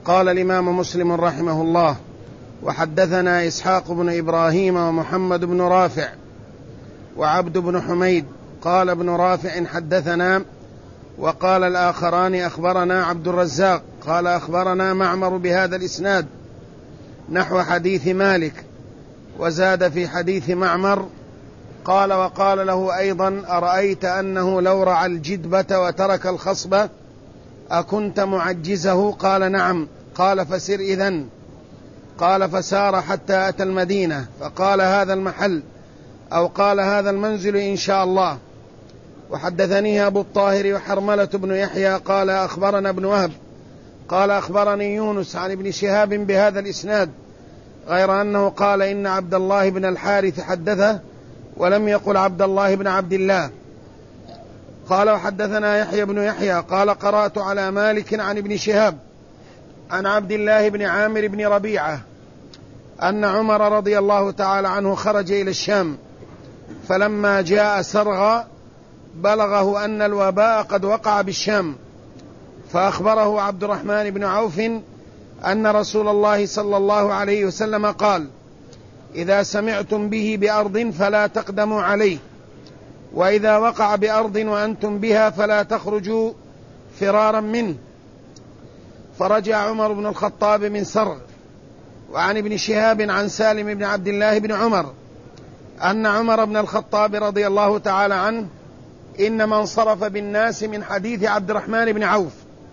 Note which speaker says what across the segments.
Speaker 1: قال الإمام مسلم رحمه الله: وحدثنا إسحاق بن إبراهيم ومحمد بن رافع وعبد بن حميد. قال ابن رافع: حدثنا. وقال الآخران: أخبرنا عبد الرزاق قال أخبرنا معمر بهذا الإسناد نحو حديث مالك، وزاد في حديث معمر قال: وقال له أيضا: أرأيت أنه لو رعى الجدبة وترك الخصبة أكنت معجزه؟ قال: نعم. قال: فسر إذن. قال: فسار حتى أتى المدينة فقال: هذا المحل، أو قال: هذا المنزل إن شاء الله. وحدثني أبو الطاهر وحرملة بن يحيى قال أخبرنا ابن وهب قال أخبرني يونس عن ابن شهاب بهذا الإسناد، غير أنه قال: إن عبد الله بن الحارث حدثه، ولم يقل عبد الله بن عبد الله. قال: وحدثنا يحيى بن يحيى قال قرأت على مالك عن ابن شهاب عن عبد الله بن عامر بن ربيعة أن عمر رضي الله تعالى عنه خرج إلى الشام، فلما جاء سرغ بلغه أن الوباء قد وقع بالشام، فأخبره عبد الرحمن بن عوف أن رسول الله صلى الله عليه وسلم قال: إذا سمعتم به بأرض فلا تقدموا عليه، وإذا وقع بأرض وأنتم بها فلا تخرجوا فرارا منه. فرجع عمر بن الخطاب من سرغ. وعن ابن شهاب عن سالم بن عبد الله بن عمر أن عمر بن الخطاب رضي الله تعالى عنه إنما انصرف بالناس من حديث عبد الرحمن بن عوف.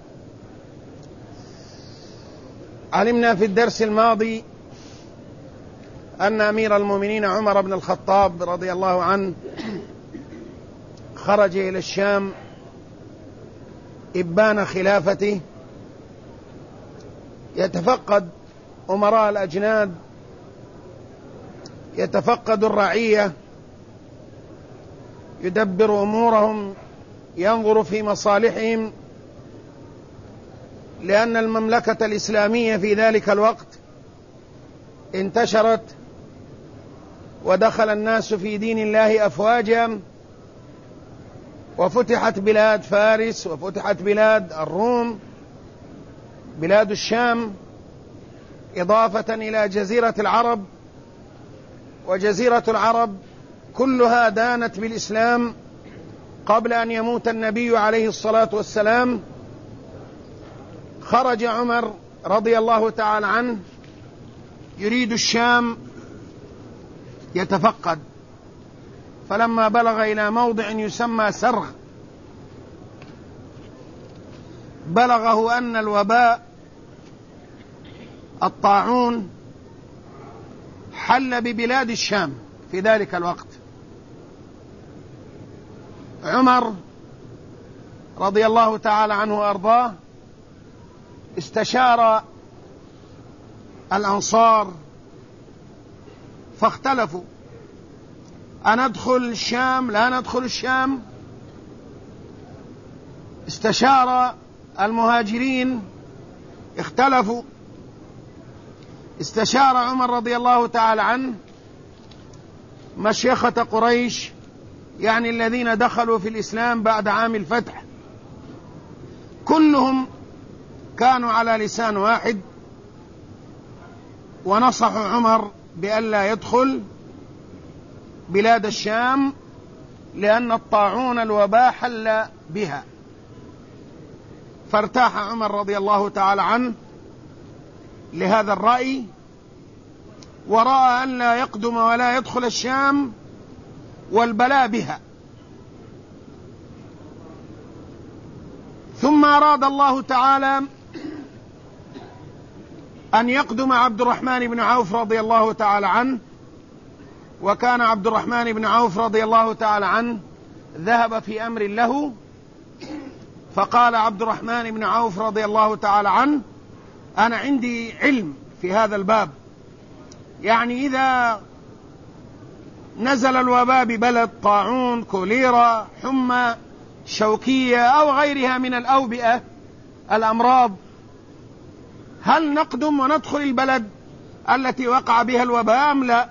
Speaker 1: علمنا في الدرس الماضي أن أمير المؤمنين عمر بن الخطاب رضي الله عنه خرج إلى الشام إبان خلافته، يتفقد أمراء الأجناد، يتفقد الرعية، يدبر أمورهم، ينظر في مصالحهم، لأن المملكة الإسلامية في ذلك الوقت انتشرت ودخل الناس في دين الله أفواجا، وفتحت بلاد فارس وفتحت بلاد الروم، بلاد الشام، إضافة إلى جزيرة العرب، وجزيرة العرب كلها دانت بالإسلام قبل أن يموت النبي عليه الصلاة والسلام. خرج عمر رضي الله تعالى عنه يريد الشام يتفقد، فلما بلغ إلى موضع يسمى سرغ بلغه أن الوباء الطاعون حل ببلاد الشام في ذلك الوقت. عمر رضي الله تعالى عنه وأرضاه استشار الأنصار فاختلفوا: أندخل الشام لا ندخل الشام؟ استشار المهاجرين اختلفوا. استشار عمر رضي الله تعالى عنه مشيخة قريش، يعني الذين دخلوا في الإسلام بعد عام الفتح، كلهم كانوا على لسان واحد، ونصحوا عمر بألا يدخل بلاد الشام لأن الطاعون الوباء حل بها. فارتاح عمر رضي الله تعالى عنه لهذا الرأي، ورأى أن لا يقدم ولا يدخل الشام والبلاء بها. ثم أراد الله تعالى أن يقدم عبد الرحمن بن عوف رضي الله تعالى عنه، وكان عبد الرحمن بن عوف رضي الله تعالى عنه ذهب في أمر له، فقال عبد الرحمن بن عوف رضي الله تعالى عنه: أنا عندي علم في هذا الباب، يعني إذا نزل الوباء ببلد، طاعون، كوليرا، حمى، شوكية أو غيرها من الأوبئة الأمراض، هل نقدم وندخل البلد التي وقع بها الوباء أم لا؟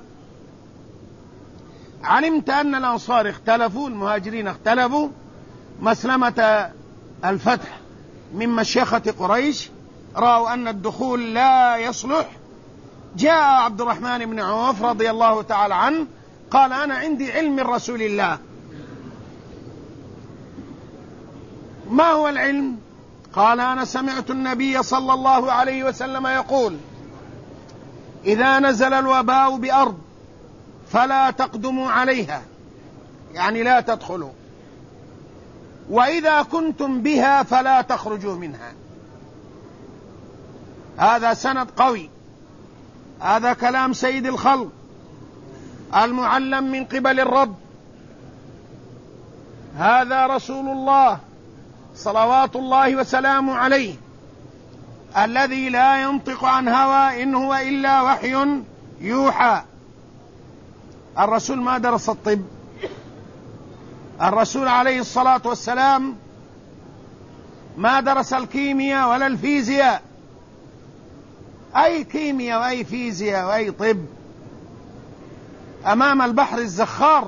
Speaker 1: علمت أن الأنصار اختلفوا، المهاجرين اختلفوا، مسلمة الفتح من مشيخة قريش رأوا أن الدخول لا يصلح، جاء عبد الرحمن بن عوف رضي الله تعالى عنه قال: أنا عندي علم من رسول الله. ما هو العلم؟ قال: أنا سمعت النبي صلى الله عليه وسلم يقول: إذا نزل الوباء بأرض فلا تقدموا عليها، يعني لا تدخلوا، وإذا كنتم بها فلا تخرجوا منها. هذا سند قوي، هذا كلام سيد الخلق المعلم من قبل الرب، هذا رسول الله صلوات الله وسلامه عليه الذي لا ينطق عن هوى إن هو إلا وحي يوحى. الرسول ما درس الطب، الرسول عليه الصلاة والسلام ما درس الكيمياء ولا الفيزياء، أي كيمياء وأي فيزياء وأي طب أمام البحر الزخار،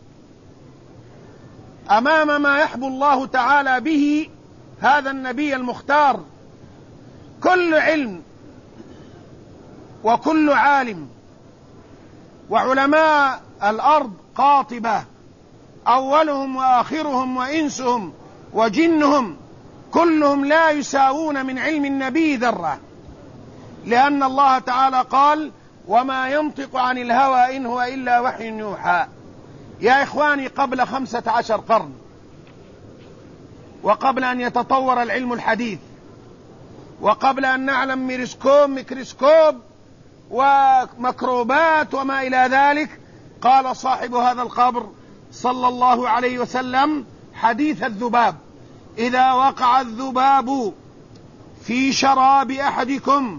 Speaker 1: أمام ما يحبو الله تعالى به هذا النبي المختار. كل علم وكل عالم وعلماء الأرض قاطبة، أولهم وآخرهم وإنسهم وجنهم كلهم لا يساوون من علم النبي ذرة، لأن الله تعالى قال: وما ينطق عن الهوى إن هو إلا وحي يوحى. يا إخواني، قبل 15 قرن وقبل أن يتطور العلم الحديث وقبل أن نعلم ميكروسكوب وميكروبات وما إلى ذلك، قال صاحب هذا القبر صلى الله عليه وسلم حديث الذباب: إذا وقع الذباب في شراب أحدكم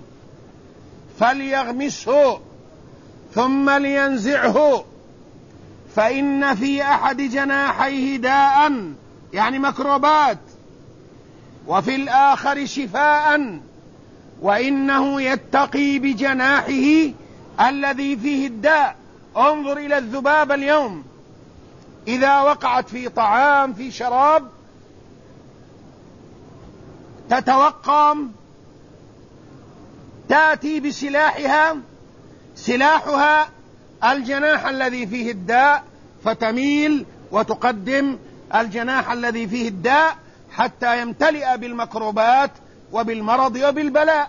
Speaker 1: فليغمسه ثم لينزعه، فإن في أحد جناحيه داء، يعني ميكروبات، وفي الآخر شفاء، وإنه يتقي بجناحه الذي فيه الداء. انظر إلى الذباب اليوم، إذا وقعت في طعام في شراب تتوقم، تأتي بسلاحها، سلاحها الجناح الذي فيه الداء، فتميل وتقدم الجناح الذي فيه الداء حتى يمتلئ بالميكروبات وبالمرض وبالبلاء.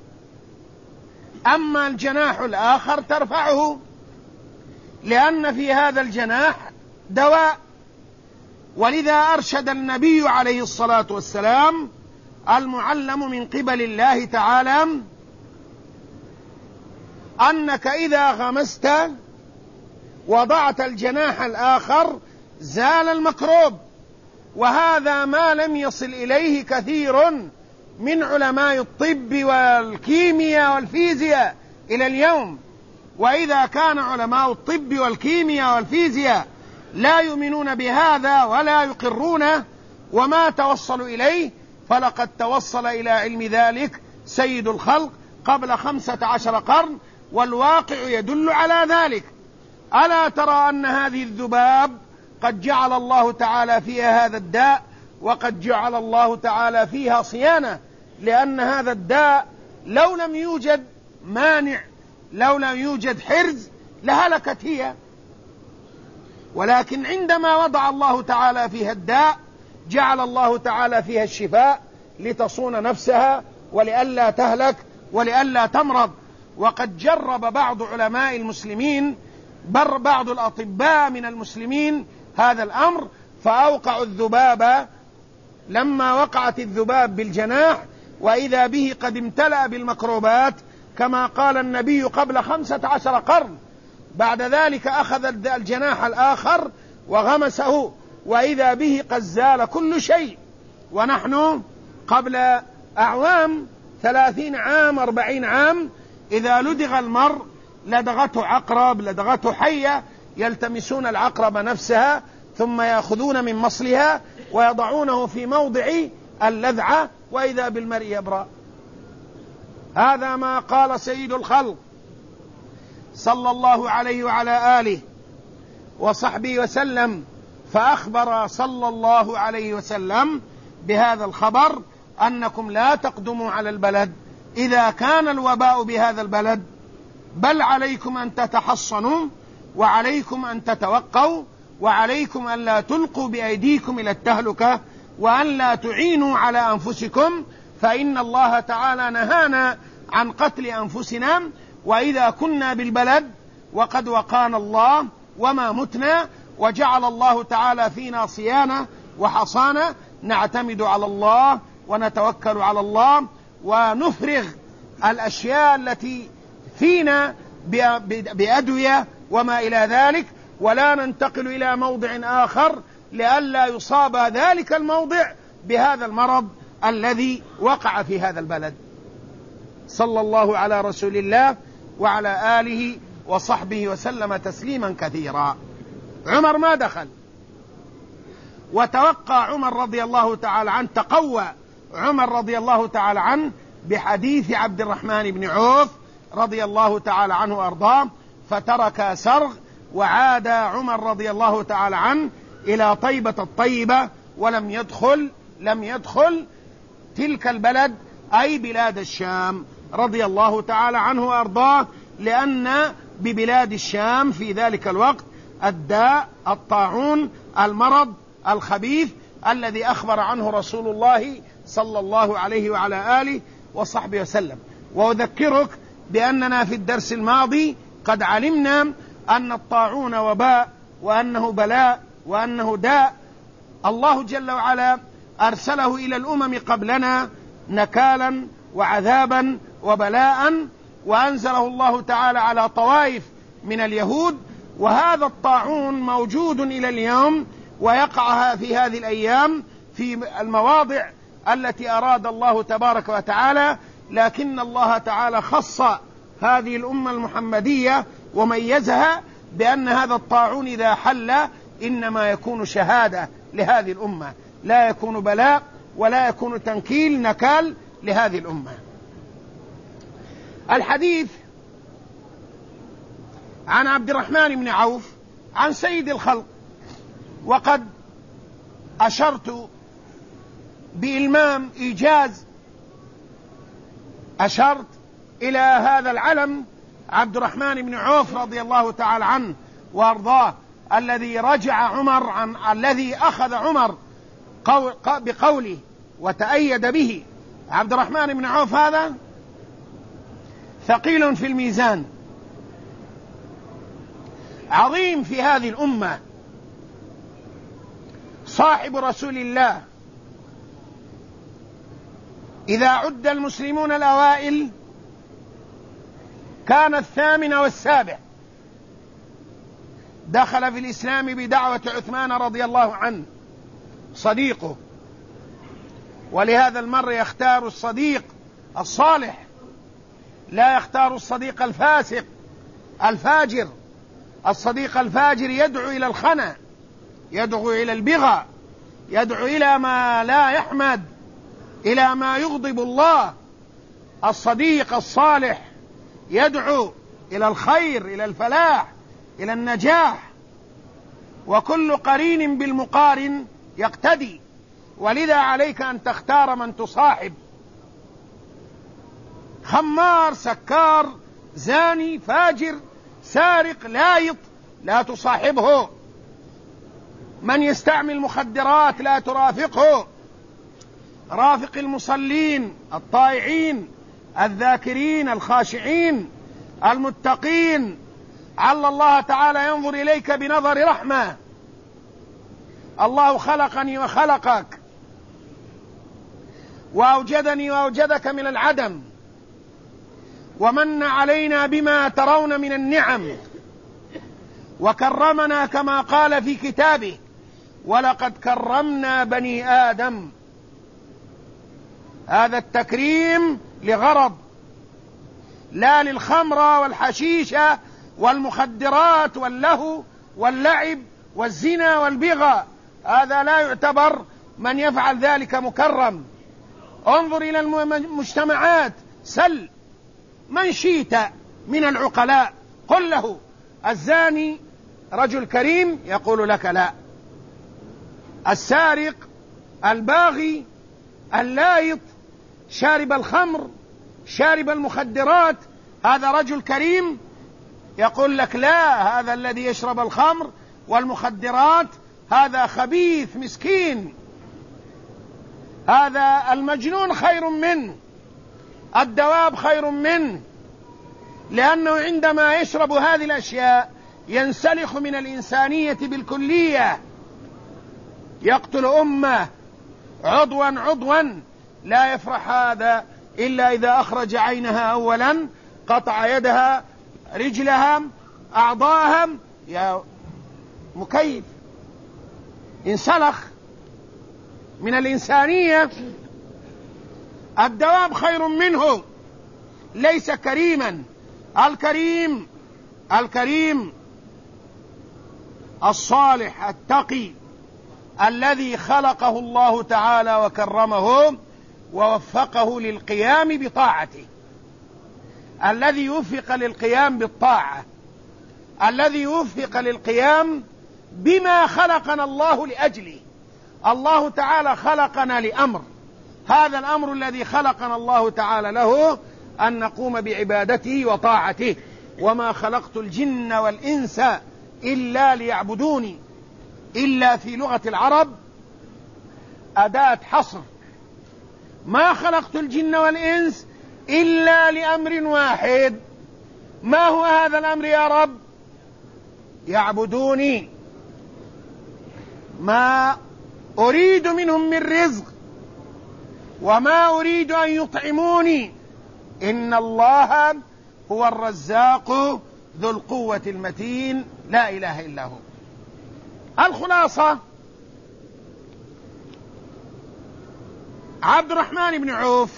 Speaker 1: أما الجناح الآخر ترفعه، لأن في هذا الجناح دواء. ولذا أرشد النبي عليه الصلاة والسلام المعلم من قبل الله تعالى أنك إذا غمست وضعت الجناح الآخر زال الميكروب، وهذا ما لم يصل إليه كثير من علماء الطب والكيمياء والفيزياء إلى اليوم. وإذا كان علماء الطب والكيمياء والفيزياء لا يؤمنون بهذا ولا يقرونه وما توصلوا إليه، فلقد توصل إلى علم ذلك سيد الخلق قبل 15 قرن، والواقع يدل على ذلك. ألا ترى أن هذه الذباب قد جعل الله تعالى فيها هذا الداء، وقد جعل الله تعالى فيها صيانة، لأن هذا الداء لو لم يوجد مانع، لو لم يوجد حرز، لهلكت هي. ولكن عندما وضع الله تعالى فيها الداء جعل الله تعالى فيها الشفاء لتصون نفسها ولئلا تهلك ولئلا تمرض. وقد جرب بعض علماء المسلمين، بعض الأطباء من المسلمين هذا الأمر، فأوقعوا الذباب. لما وقعت الذباب بالجناح وإذا به قد امتلأ بالميكروبات كما قال النبي قبل 15 قرن. بعد ذلك أخذ الجناح الآخر وغمسه وإذا به قد زال كل شيء. ونحن قبل أعوام 30 عام 40 عام إذا لدغ المرء لدغته عقرب، لدغته حية، يلتمسون العقرب نفسها ثم يأخذون من مصلها ويضعونه في موضع اللذعة وإذا بالمرء يبرأ. هذا ما قال سيد الخلق صلى الله عليه وعلى آله وصحبه وسلم، فأخبر صلى الله عليه وسلم بهذا الخبر: أنكم لا تقدموا على البلد إذا كان الوباء بهذا البلد، بل عليكم أن تتحصنوا، وعليكم أن تتوقوا، وعليكم أن لا تلقوا بأيديكم إلى التهلكة، وأن لا تعينوا على أنفسكم، فإن الله تعالى نهانا عن قتل أنفسنا، وإذا كنا بالبلد وقد وقانا الله وما متنا وجعل الله تعالى فينا صيانة وحصانة، نعتمد على الله ونتوكل على الله ونفرغ الأشياء التي فينا بأدوية وما إلى ذلك، ولا ننتقل إلى موضع آخر لئلا يصاب ذلك الموضع بهذا المرض الذي وقع في هذا البلد. صلى الله على رسول الله وعلى آله وصحبه وسلم تسليما كثيرا. عمر ما دخل، وتوقع عمر رضي الله تعالى عنه، تقوى عمر رضي الله تعالى عنه بحديث عبد الرحمن بن عوف رضي الله تعالى عنه وأرضاه، فترك سرغ، وعاد عمر رضي الله تعالى عنه إلى طيبة الطيبة، ولم يدخل تلك البلد أي بلاد الشام رضي الله تعالى عنه وأرضاه، لأن ببلاد الشام في ذلك الوقت الداء، الطاعون، المرض الخبيث الذي أخبر عنه رسول الله صلى الله عليه وعلى آله وصحبه وسلم. وأذكرك بأننا في الدرس الماضي قد علمنا أن الطاعون وباء، وأنه بلاء، وأنه داء الله جل وعلا أرسله إلى الأمم قبلنا نكالا وعذابا وبلاء، وأنزله الله تعالى على طوائف من اليهود، وهذا الطاعون موجود إلى اليوم، ويقع في هذه الأيام في المواضع التي أراد الله تبارك وتعالى، لكن الله تعالى خص هذه الأمة المحمدية وميزها بأن هذا الطاعون إذا حل إنما يكون شهادة لهذه الأمة، لا يكون بلاء ولا يكون تنكيل نكال لهذه الأمة. الحديث عن عبد الرحمن بن عوف عن سيد الخلق، وقد أشرت بإلمام إيجاز، أشرت إلى هذا العلم عبد الرحمن بن عوف رضي الله تعالى عنه وأرضاه، الذي الذي أخذ عمر بقوله وتأيد به. عبد الرحمن بن عوف هذا ثقيل في الميزان، عظيم في هذه الأمة، صاحب رسول الله. إذا عد المسلمون الأوائل كان الثامن والسابع. دخل في الإسلام بدعوة عثمان رضي الله عنه صديقه، ولهذا المر يختار الصديق الصالح، لا يختار الصديق الفاسق الفاجر. الصديق الفاجر يدعو إلى الخنا، يدعو إلى البغى، يدعو إلى ما لا يحمد، إلى ما يغضب الله. الصديق الصالح يدعو إلى الخير، إلى الفلاح، إلى النجاح، وكل قرين بالمقارن يقتدي، ولذا عليك أن تختار من تصاحب. خمار، سكار، زاني، فاجر، سارق، لايط، لا تصاحبه. من يستعمل مخدرات لا ترافقه. رافق المصلين الطائعين الذاكرين الخاشعين المتقين، عل الله تعالى ينظر إليك بنظر رحمة. الله خلقني وخلقك، وأوجدني وأوجدك من العدم، ومن علينا بما ترون من النعم، وكرمنا كما قال في كتابه: ولقد كرمنا بني آدم. هذا التكريم لغرض، لا للخمر والحشيشة والمخدرات واللهو واللعب والزنا والبغى. هذا لا يعتبر من يفعل ذلك مكرم. انظر إلى المجتمعات، سل من شئت من العقلاء، قل له الزاني رجل كريم يقول لك لا. السارق، الباغي، اللايط، شارب الخمر، شارب المخدرات هذا رجل كريم؟ يقول لك لا، هذا الذي يشرب الخمر والمخدرات هذا خبيث مسكين، هذا المجنون خير منه، الدواب خير منه، لأنه عندما يشرب هذه الأشياء ينسلخ من الإنسانية بالكلية، يقتل أمه عضوا عضوا. لا يفرح هذا إلا إذا أخرج عينها أولا، قطع يدها، رجلها، أعضاءها، يا مكيف، انسلخ من الإنسانية. الدواب خير منه، ليس كريما. الكريم الصالح التقي الذي خلقه الله تعالى وكرمه ووفقه للقيام بطاعته، الذي يوفق للقيام بالطاعة، الذي يوفق للقيام بما خلقنا الله لأجله. الله تعالى خلقنا لأمر، هذا الأمر الذي خلقنا الله تعالى له أن نقوم بعبادته وطاعته. وما خلقت الجن والإنس إلا ليعبدوني، إلا في لغة العرب أداة حصر، ما خلقت الجن والإنس إلا لأمر واحد. ما هو هذا الأمر يا رب؟ يعبدوني، ما أريد منهم من رزق وما أريد أن يطعموني، إن الله هو الرزاق ذو القوة المتين، لا إله إلا هو. الخلاصة: عبد الرحمن بن عوف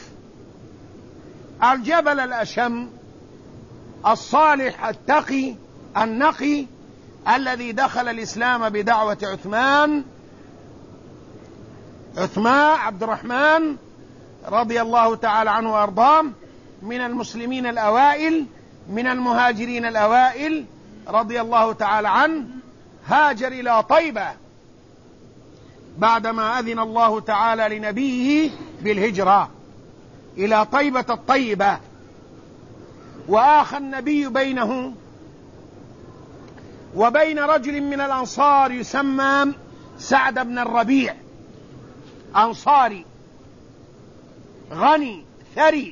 Speaker 1: الجبل الأشم الصالح التقي النقي الذي دخل الإسلام بدعوة عثمان عبد الرحمن رضي الله تعالى عنه وأرضاه، من المسلمين الأوائل، من المهاجرين الأوائل رضي الله تعالى عنه، هاجر إلى طيبة بعدما أذن الله تعالى لنبيه بالهجرة إلى طيبة الطيبة، وآخى النبي بينه وبين رجل من الأنصار يسمى سعد بن الربيع، أنصاري غني ثري،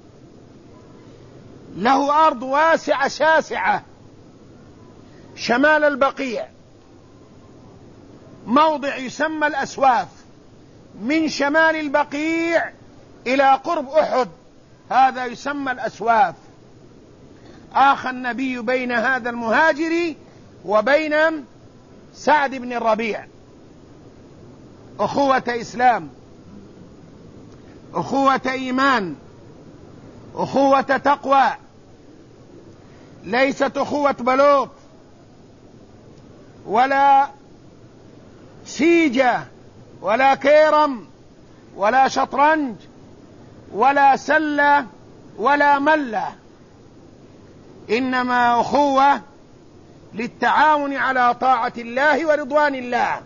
Speaker 1: له أرض واسعة شاسعة شمال البقيع، موضع يسمى الأسواف، من شمال البقيع إلى قرب أحد، هذا يسمى الأسواف. آخى النبي بين هذا المهاجر وبين سعد بن الربيع أخوة إسلام، أخوة إيمان، أخوة تقوى، ليست أخوة بلوط ولا سيجة ولا كيرم ولا شطرنج ولا سلة ولا ملة، إنما أخوة للتعاون على طاعة الله ورضوان الله.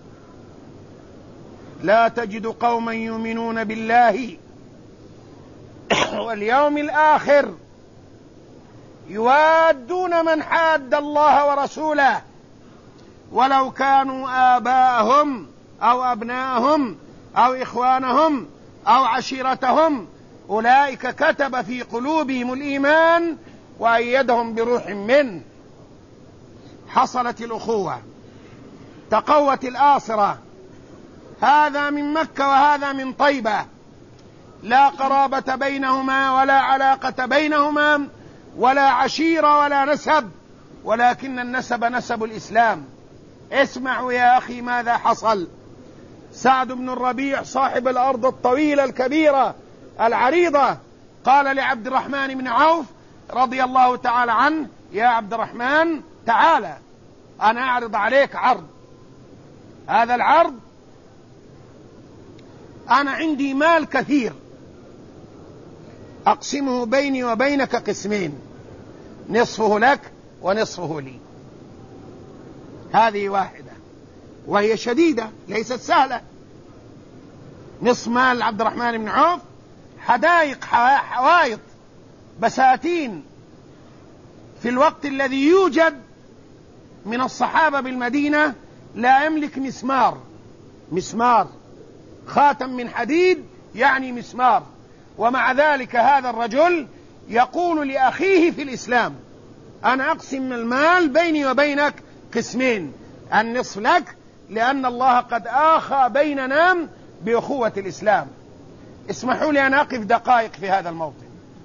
Speaker 1: لا تجد قوما يؤمنون بالله واليوم الآخر يوادون من حاد الله ورسوله ولو كانوا آباءهم أو أبناءهم أو إخوانهم أو عشيرتهم، أولئك كتب في قلوبهم الإيمان وأيدهم بروح منه. حصلت الأخوة، تقوت الآصرة، هذا من مكة وهذا من طيبة، لا قرابة بينهما ولا علاقة بينهما ولا عشيرة ولا نسب، ولكن النسب نسب الإسلام. اسمعوا يا أخي ماذا حصل. سعد بن الربيع صاحب الأرض الطويلة الكبيرة العريضة قال لعبد الرحمن بن عوف رضي الله تعالى عنه: يا عبد الرحمن تعالى، أنا أعرض عليك عرض. هذا العرض: أنا عندي مال كثير أقسمه بيني وبينك قسمين، نصفه لك ونصفه لي. هذه واحدة وهي شديدة ليست سهلة. نصف مال عبد الرحمن بن عوف حدائق، حوائط، بساتين في الوقت الذي يوجد من الصحابة بالمدينة لا يملك مسمار، خاتم من حديد يعني مسمار. ومع ذلك هذا الرجل يقول لأخيه في الإسلام: أنا أقسم المال بيني وبينك قسمين، النصف لك، لأن الله قد آخى بيننا بأخوة الإسلام. اسمحوا لي أن أقف دقائق في هذا الموطن.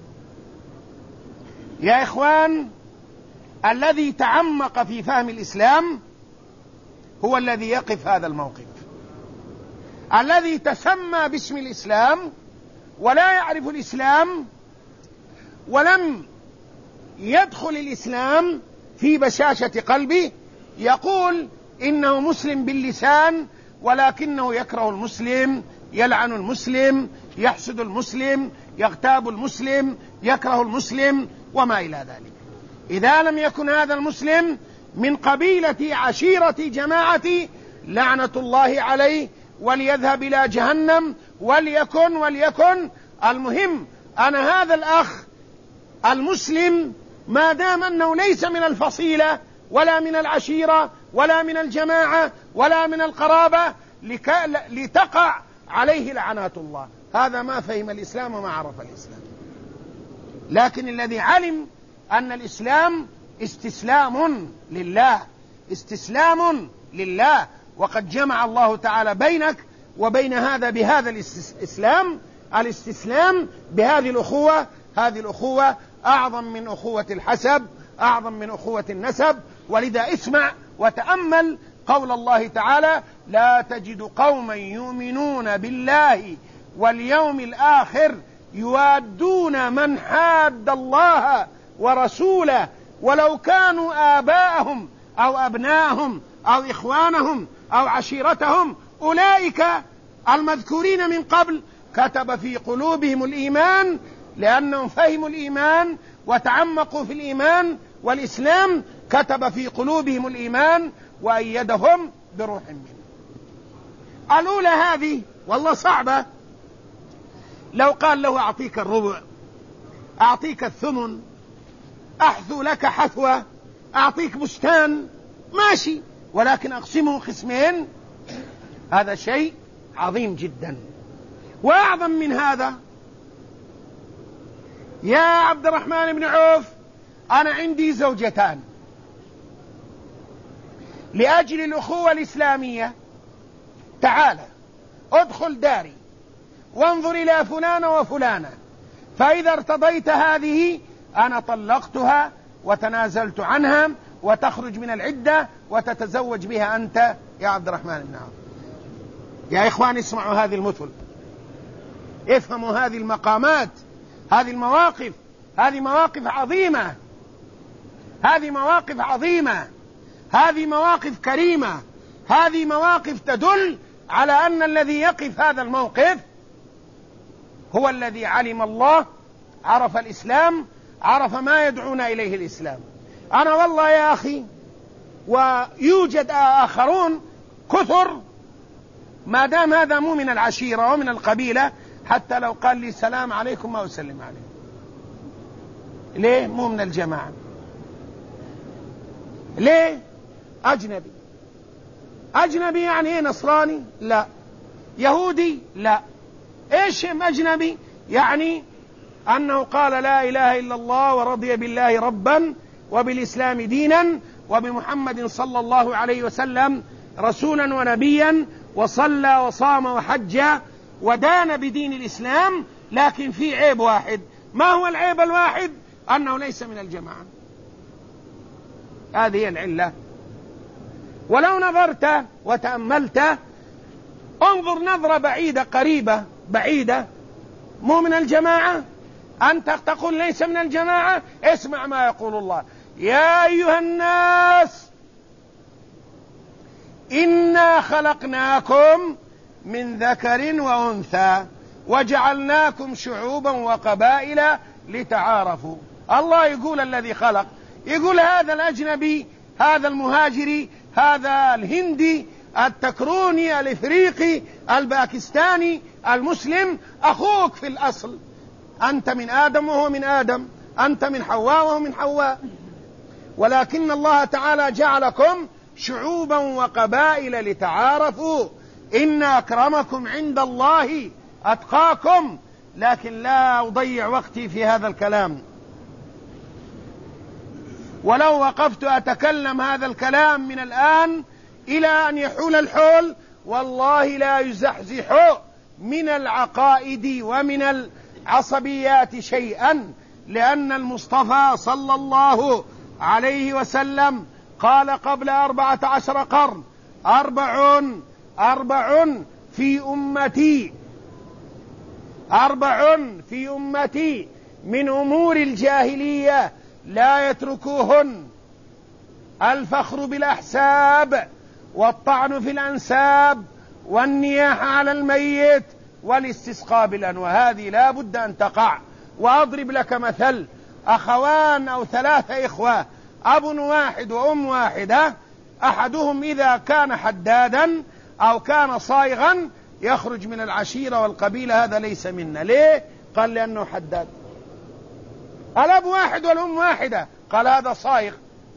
Speaker 1: يا إخوان، الذي تعمق في فهم الإسلام هو الذي يقف هذا الموقف. الذي تسمى باسم الإسلام ولا يعرف الإسلام ولم يدخل الإسلام في بشاشة قلبه يقول إنه مسلم باللسان، ولكنه يكره المسلم، يلعن المسلم، يحسد المسلم، يغتاب المسلم، يكره المسلم، وما إلى ذلك. إذا لم يكن هذا المسلم من قبيلة عشيرة جماعة لعنة الله عليه، وليذهب إلى جهنم، وليكن. المهم أن هذا الأخ المسلم ما دام أنه ليس من الفصيلة ولا من العشيرة ولا من الجماعة ولا من القرابة لتقع عليه لعنات الله. هذا ما فهم الإسلام وما عرف الإسلام. لكن الذي علم أن الإسلام استسلام لله، وقد جمع الله تعالى بينك وبين هذا بهذا الاستسلام بهذه الأخوة. هذه الأخوة أعظم من أخوة الحسب، أعظم من أخوة النسب. ولذا اسمع وتأمل قول الله تعالى: لا تجد قوما يؤمنون بالله واليوم الآخر يوادون من حاد الله ورسوله ولو كانوا آباءهم أو أبناءهم أو إخوانهم أو عشيرتهم أولئك المذكورين من قبل كتب في قلوبهم الإيمان، لأنهم فهموا الإيمان وتعمقوا في الإيمان والإسلام، كتب في قلوبهم الإيمان وأيدهم بروح منه. الأولى هذه والله صعبة. لو قال له: أعطيك الربع، أعطيك الثمن، أحثو لك حثوة، أعطيك بستان، ماشي، ولكن أقسمه قسمين، هذا شيء عظيم جدا. وأعظم من هذا: يا عبد الرحمن بن عوف، أنا عندي زوجتان، لأجل الأخوة الإسلامية تعال ادخل داري وانظر إلى فلانة وفلانة، فإذا ارتضيت هذه أنا طلقتها وتنازلت عنها وتخرج من العدة وتتزوج بها أنت يا عبد الرحمن بن عوف. يا إخوان، اسمعوا هذه المثل، افهموا هذه المقامات، هذه المواقف، هذه مواقف عظيمة، هذه مواقف عظيمة، هذه مواقف كريمة، هذه مواقف تدل على أن الذي يقف هذا الموقف هو الذي علم الله، عرف الإسلام، عرف ما يدعون إليه الإسلام. أنا والله يا أخي، ويوجد آخرون كثر، ما دام هذا مو من العشيرة ومن القبيلة، حتى لو قال لي السلام عليكم ما أسلم عليه. ليه؟ مو من الجماعة. ليه؟ أجنبي. أجنبي يعني إيه؟ نصراني؟ لا. يهودي؟ لا. إيش أجنبي؟ يعني أنه قال لا إله إلا الله ورضي بالله ربا وبالإسلام دينا وبمحمد صلى الله عليه وسلم رسولا ونبيا، وصلى وصام وحج ودان بدين الإسلام، لكن في عيب واحد. ما هو العيب الواحد؟ أنه ليس من الجماعة. هذه هي العلة. ولو نظرت وتأملت، انظر نظرة بعيدة قريبة بعيدة، مو من الجماعة، أنت تقول ليس من الجماعة. اسمع ما يقول الله: يا أيها الناس إنا خلقناكم من ذكر وأنثى وجعلناكم شعوبا وقبائل لتعارفوا. الله يقول الذي خلق، يقول هذا الأجنبي، هذا المهاجري، هذا الهندي، التكروني، الإفريقي، الباكستاني، المسلم، أخوك في الأصل، أنت من آدم وهو من آدم، أنت من حواء وهو من حواء، ولكن الله تعالى جعلكم شعوبا وقبائل لتعارفوا إن أكرمكم عند الله أتقاكم. لكن لا أضيع وقتي في هذا الكلام، ولو وقفت أتكلم هذا الكلام من الآن إلى أن يحول الحول والله لا يزحزح من العقائد ومن العصبيات شيئا، لأن المصطفى صلى الله عليه وسلم قال قبل 14 قرن: أربع في أمتي من أمور الجاهلية لا يتركوهن: الفخر بالأحساب، والطعن في الأنساب، والنياح على الميت، والاستسقاء بالأنواع. هذه لا بد أن تقع. وأضرب لك مثل: أخوان أو 3 إخوة، أب واحد وأم واحدة، أحدهم إذا كان حدادا أو كان صائغا يخرج من العشيرة والقبيلة، هذا ليس منا. ليه؟ قال لأنه حداد. الأب واحد والأم واحدة، قال هذا صائغ.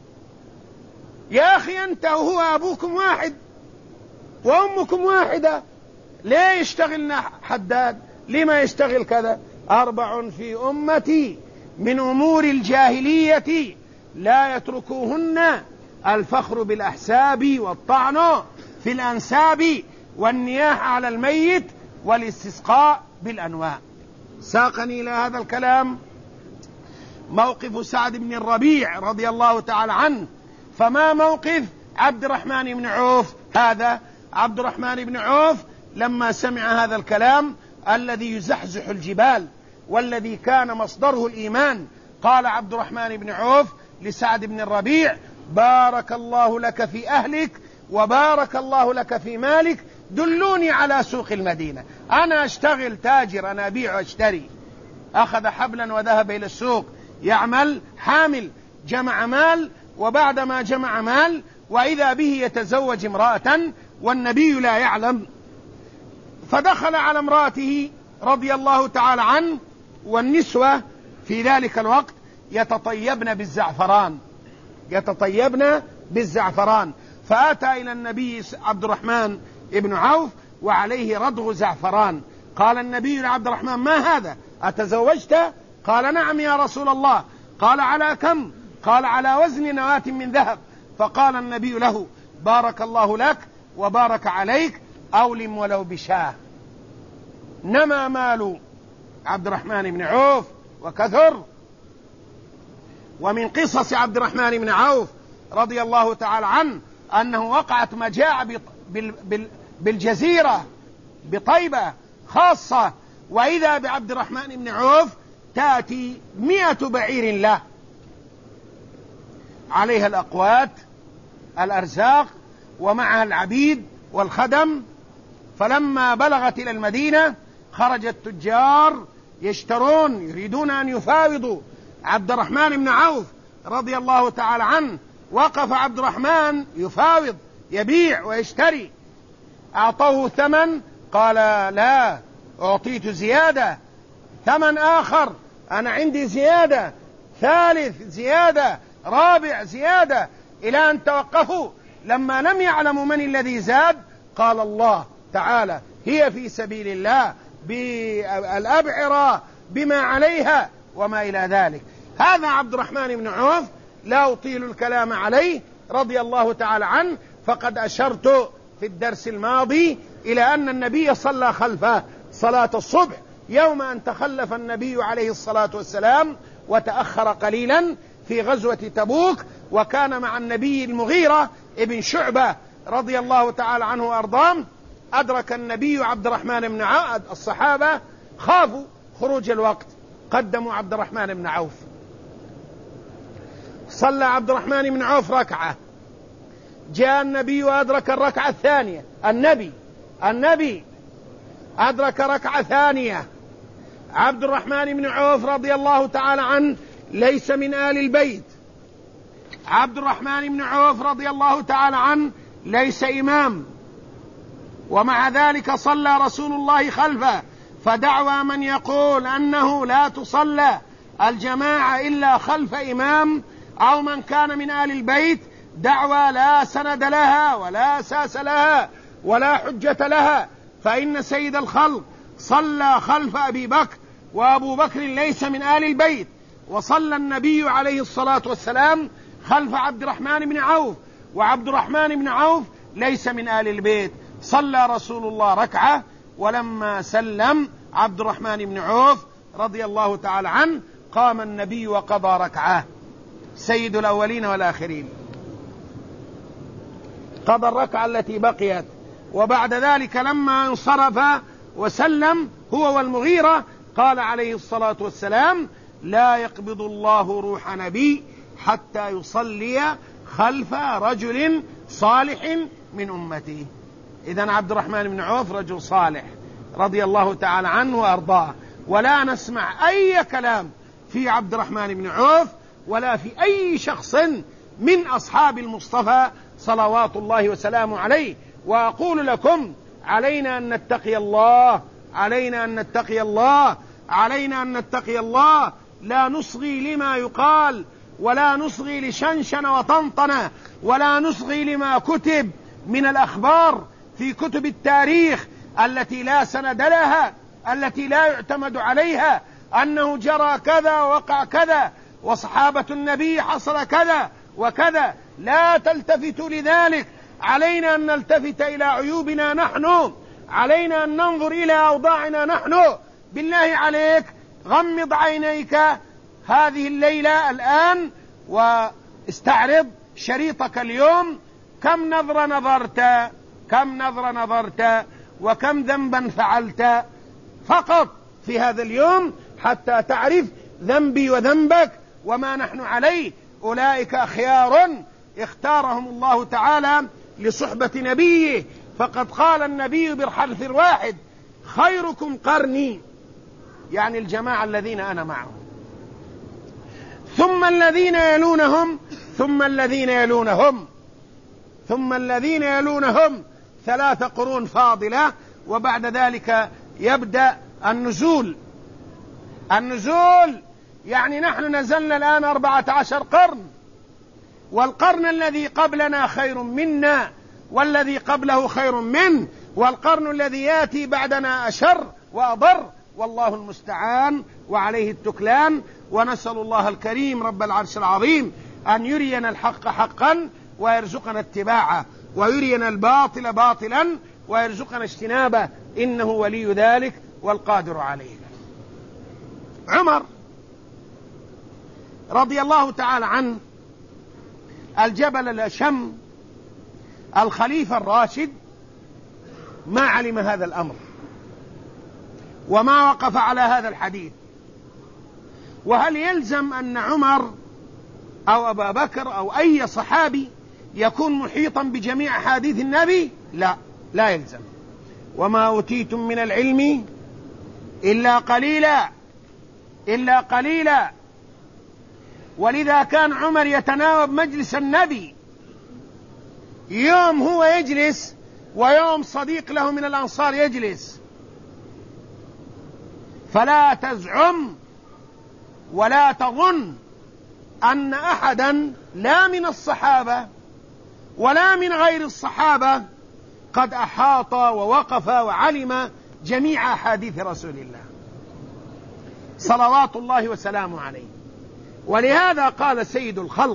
Speaker 1: يا أخي أنت وهو أبوكم واحد وأمكم واحدة، ليه يشتغلنا حداد؟ لما يشتغل كذا؟ 4 في أمتي من أمور الجاهلية لا يتركوهن: الفخر بالأحساب، والطعن في الأنساب، والنياح على الميت، والاستسقاء بالأنواع. ساقني إلى هذا الكلام موقف سعد بن الربيع رضي الله تعالى عنه. فما موقف عبد الرحمن بن عوف؟ هذا عبد الرحمن بن عوف لما سمع هذا الكلام الذي يزحزح الجبال والذي كان مصدره الإيمان، قال عبد الرحمن بن عوف لسعد بن الربيع: بارك الله لك في أهلك، وبارك الله لك في مالك، دلوني على سوق المدينة، أنا أشتغل تاجر، أنا أبيع وأشتري. أخذ حبلا وذهب إلى السوق يعمل حامل، جمع مال، وبعدما جمع مال وإذا به يتزوج امرأة والنبي لا يعلم، فدخل على امرأته رضي الله تعالى عنه، والنسوة في ذلك الوقت يتطيبن بالزعفران، فأتى إلى النبي عبد الرحمن ابن عوف وعليه ردغ زعفران. قال النبي لعبد الرحمن: ما هذا؟ أتزوجت؟ قال: نعم يا رسول الله. قال: على كم؟ قال: على وزن نواة من ذهب. فقال النبي له: بارك الله لك وبارك عليك، أولم ولو بشاه. نما مال عبد الرحمن بن عوف وكثر. ومن قصص عبد الرحمن بن عوف رضي الله تعالى عنه أنه وقعت مجاعة بالجزيرة بطيبة خاصة، وإذا بعبد الرحمن بن عوف تأتي 100 بعير له عليها الأقوات الأرزاق ومعها العبيد والخدم. فلما بلغت إلى المدينة خرج التجار يشترون، يريدون أن يفاوضوا عبد الرحمن بن عوف رضي الله تعالى عنه. وقف عبد الرحمن يفاوض، يبيع ويشتري. أعطوه ثمن، قال: لا، أعطيت زيادة، ثمن آخر، أنا عندي زيادة، ثالث زيادة، رابع زيادة، إلى أن توقفوا. لما لم يعلموا من الذي زاد قال الله تعالى: هي في سبيل الله، بالأبعرة بما عليها وما إلى ذلك. هذا عبد الرحمن بن عوف لا أطيل الكلام عليه رضي الله تعالى عنه. فقد أشرت في الدرس الماضي إلى أن النبي صلى خلفه صلاة الصبح يوم أن تخلف النبي عليه الصلاة والسلام وتأخر قليلا في غزوة تبوك، وكان مع النبي المغيرة ابن شعبة رضي الله تعالى عنه وأرضاه. أدرك النبي عبد الرحمن بن عوف، الصحابة خافوا خروج الوقت، قدموا عبد الرحمن بن عوف. صلى عبد الرحمن بن عوف ركعة، جاء النبي وأدرك الركعة الثانية. النبي أدرك ركعة ثانية. عبد الرحمن بن عوف رضي الله تعالى عنه ليس من آل البيت. عبد الرحمن بن عوف رضي الله تعالى عنه ليس إمام، ومع ذلك صلى رسول الله خلفه فدعوى من يقول أنه لا تصلى الجماعة إلا خلف إمام أو من كان من آل البيت دعوى لا سند لها ولا أساس لها ولا حجة لها، فإن سيد الخلق صلى خلف أبي بكر، وأبو بكر ليس من آل البيت، وصلى النبي عليه الصلاة والسلام خلف عبد الرحمن بن عوف، وعبد الرحمن بن عوف ليس من آل البيت. صلى رسول الله ركعة، ولما سلم عبد الرحمن بن عوف رضي الله تعالى عنه قام النبي وقضى ركعة، سيد الأولين والآخرين، قضى الركعة التي بقيت. وبعد ذلك لما انصرف وسلم هو والمغيرة قال عليه الصلاة والسلام: لا يقبض الله روح نبي حتى يصلي خلف رجل صالح من أمته. إذن عبد الرحمن بن عوف رجل صالح رضي الله تعالى عنه وأرضاه، ولا نسمع أي كلام في عبد الرحمن بن عوف ولا في أي شخص من أصحاب المصطفى صلوات الله وسلامه عليه. وأقول لكم: علينا أن نتقي الله، علينا أن نتقي الله، علينا أن نتقي الله، لا نصغي لما يقال، ولا نصغي لشنشن وطنطنة، ولا نصغي لما كتب من الأخبار في كتب التاريخ التي لا سند لها، التي لا يعتمد عليها، أنه جرى كذا ووقع كذا وصحابة النبي حصل كذا وكذا. لا تلتفتوا لذلك، علينا أن نلتفت إلى عيوبنا نحن، علينا أن ننظر إلى أوضاعنا نحن. بالله عليك غمض عينيك هذه الليلة الآن واستعرض شريطك اليوم، كم نظرة نظرت، كم نظرة نظرت، وكم ذنبا فعلت فقط في هذا اليوم، حتى تعرف ذنبي وذنبك وما نحن عليه. أولئك أخيار اختارهم الله تعالى لصحبة نبيه، فقد قال النبي بالحرف الواحد: خيركم قرني، يعني الجماعة الذين أنا معهم، ثم الذين يلونهم، ثم الذين يلونهم، ثم الذين يلونهم، 3 قرون فاضلة. وبعد ذلك يبدأ النزول. النزول يعني نحن نزلنا الآن 14 قرن، والقرن الذي قبلنا خير منا، والذي قبله خير منه، والقرن الذي يأتي بعدنا أشر وأضر، والله المستعان وعليه التكلان. ونسأل الله الكريم رب العرش العظيم أن يرينا الحق حقا ويرزقنا اتباعه، ويرينا الباطل باطلا ويرزقنا اجتنابه، إنه ولي ذلك والقادر عليه. عمر رضي الله تعالى عنه الجبل الأشم الخليفة الراشد ما علم هذا الأمر وما وقف على هذا الحديث. وهل يلزم أن عمر أو أبا بكر أو أي صحابي يكون محيطا بجميع أحاديث النبي؟ لا، لا يلزم. وما أوتيتم من العلم إلا قليلا، إلا قليلا. ولذا كان عمر يتناوب مجلس النبي، يوم هو يجلس ويوم صديق له من الأنصار يجلس. فلا تزعم ولا تظن أن أحدا لا من الصحابة ولا من غير الصحابة قد أحاط ووقف وعلم جميع أحاديث رسول الله صلوات الله وسلامه عليه. ولهذا قال سيد الخلق: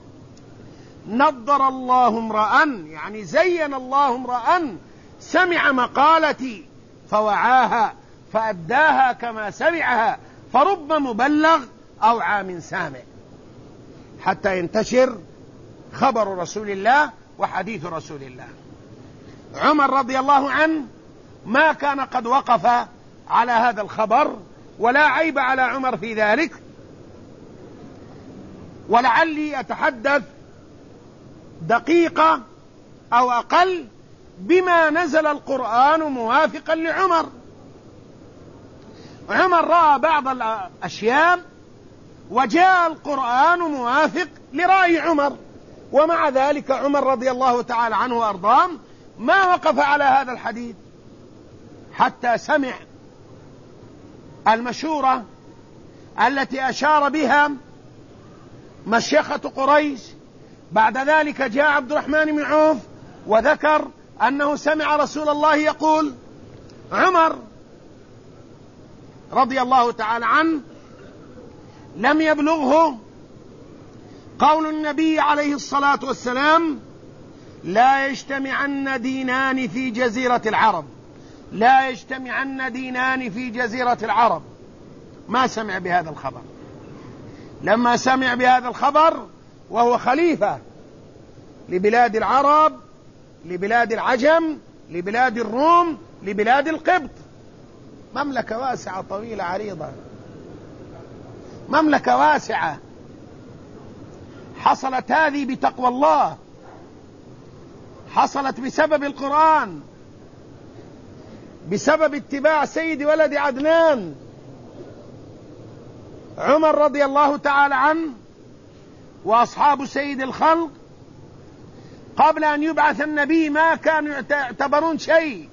Speaker 1: نضر الله امرأ، يعني زين الله امرأ سمع مقالتي فوعاها فأداها كما سمعها، فرب مبلغ أو عام سامع، حتى ينتشر خبر رسول الله وحديث رسول الله. عمر رضي الله عنه ما كان قد وقف على هذا الخبر، ولا عيب على عمر في ذلك. ولعلي أتحدث دقيقة أو أقل بما نزل القرآن موافقا لعمر. عمر رأى بعض الأشياء وجاء القرآن موافق لرأي عمر، ومع ذلك عمر رضي الله تعالى عنه وأرضاه ما وقف على هذا الحديث حتى سمع المشورة التي أشار بها مشيخة قريش. بعد ذلك جاء عبد الرحمن بن عوف وذكر أنه سمع رسول الله يقول. عمر رضي الله تعالى عنه لم يبلغه قول النبي عليه الصلاة والسلام: لا يجتمعن دينان في جزيرة العرب، لا يجتمعن دينان في جزيرة العرب. ما سمع بهذا الخبر. لما سمع بهذا الخبر وهو خليفة لبلاد العرب، لبلاد العجم، لبلاد الروم، لبلاد القبط، مملكة واسعة طويلة عريضة، مملكة واسعة. حصلت هذه بتقوى الله، حصلت بسبب القرآن، بسبب اتباع سيد ولد عدنان. عمر رضي الله تعالى عنه وأصحاب سيد الخلق قبل أن يبعث النبي ما كانوا يعتبرون شيء،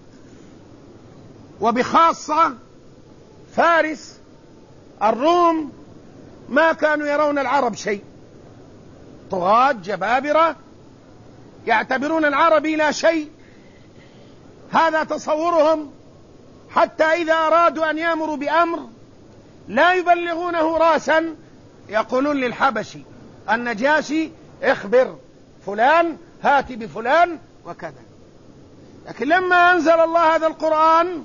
Speaker 1: وبخاصة فارس الروم ما كانوا يرون العرب شيء، طغاة جبابرة يعتبرون العرب لا شيء. هذا تصورهم، حتى إذا أرادوا أن يأمروا بأمر لا يبلغونه راسا، يقولون للحبشي النجاشي: اخبر فلان، هات بفلان وكذا. لكن لما أنزل الله هذا القرآن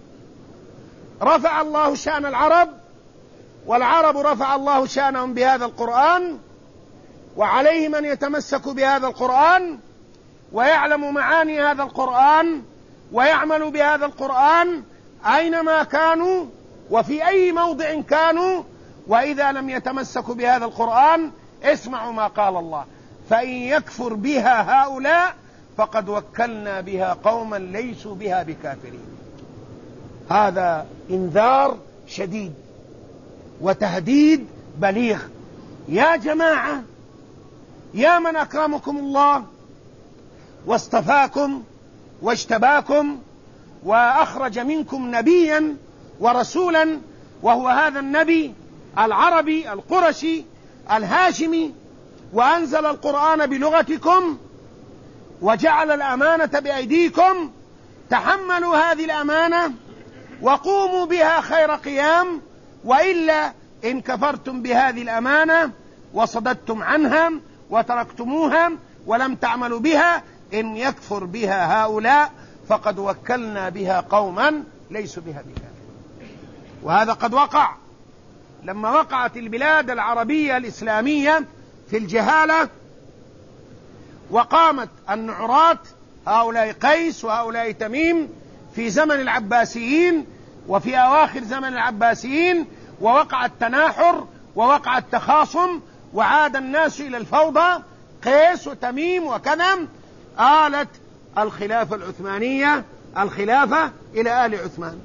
Speaker 1: رفع الله شأن العرب، والعرب رفع الله شأنهم بهذا القرآن، وعليهم أن يتمسكوا بهذا القرآن ويعلموا معاني هذا القرآن ويعملوا بهذا القرآن أينما كانوا وفي أي موضع كانوا. وإذا لم يتمسكوا بهذا القرآن اسمعوا ما قال الله: فإن يكفر بها هؤلاء فقد وكلنا بها قوما ليسوا بها بكافرين. هذا إنذار شديد وتهديد بليغ. يا جماعة، يا من أكرمكم الله واصطفاكم واجتباكم وأخرج منكم نبيا ورسولا، وهو هذا النبي العربي القرشي الهاشمي، وأنزل القرآن بلغتكم وجعل الأمانة بأيديكم، تحملوا هذه الأمانة وقوموا بها خير قيام، وإلا إن كفرتم بهذه الأمانة وصددتم عنها وتركتموها ولم تعملوا بها، إن يكفر بها هؤلاء فقد وكلنا بها قوما ليسوا بها بكافرين. وهذا قد وقع لما وقعت البلاد العربية الإسلامية في الجهالة، وقامت النعرات، هؤلاء قيس وهؤلاء تميم، في زمن العباسيين وفي أواخر زمن العباسيين، ووقع التناحر ووقع التخاصم وعاد الناس إلى الفوضى. قيس وتميم وكذا، آلت الخلافة العثمانية الخلافة إلى آل عثمان،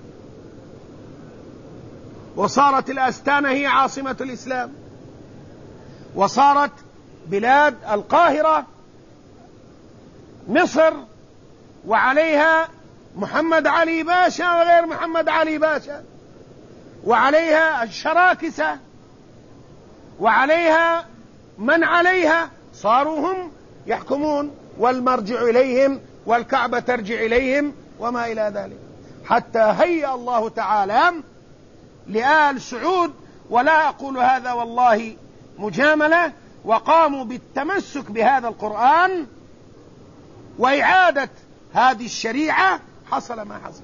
Speaker 1: وصارت الأستانة هي عاصمة الإسلام، وصارت بلاد القاهرة مصر، وعليها محمد علي باشا وغير محمد علي باشا، وعليها الشراكسة، وعليها من عليها، صاروا هم يحكمون، والمرجع إليهم والكعبة ترجع إليهم وما إلى ذلك، حتى هيأ الله تعالى لآل سعود، ولا أقول هذا والله مجاملة، وقاموا بالتمسك بهذا القرآن وإعادة هذه الشريعة، حصل ما حصل.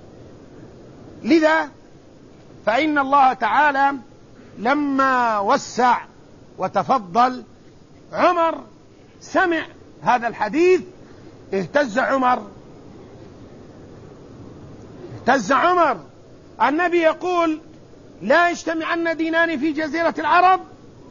Speaker 1: لذا فإن الله تعالى لما وسع وتفضل، عمر سمع هذا الحديث، اهتز عمر. النبي يقول: لا يجتمعن دينان في جزيرة العرب،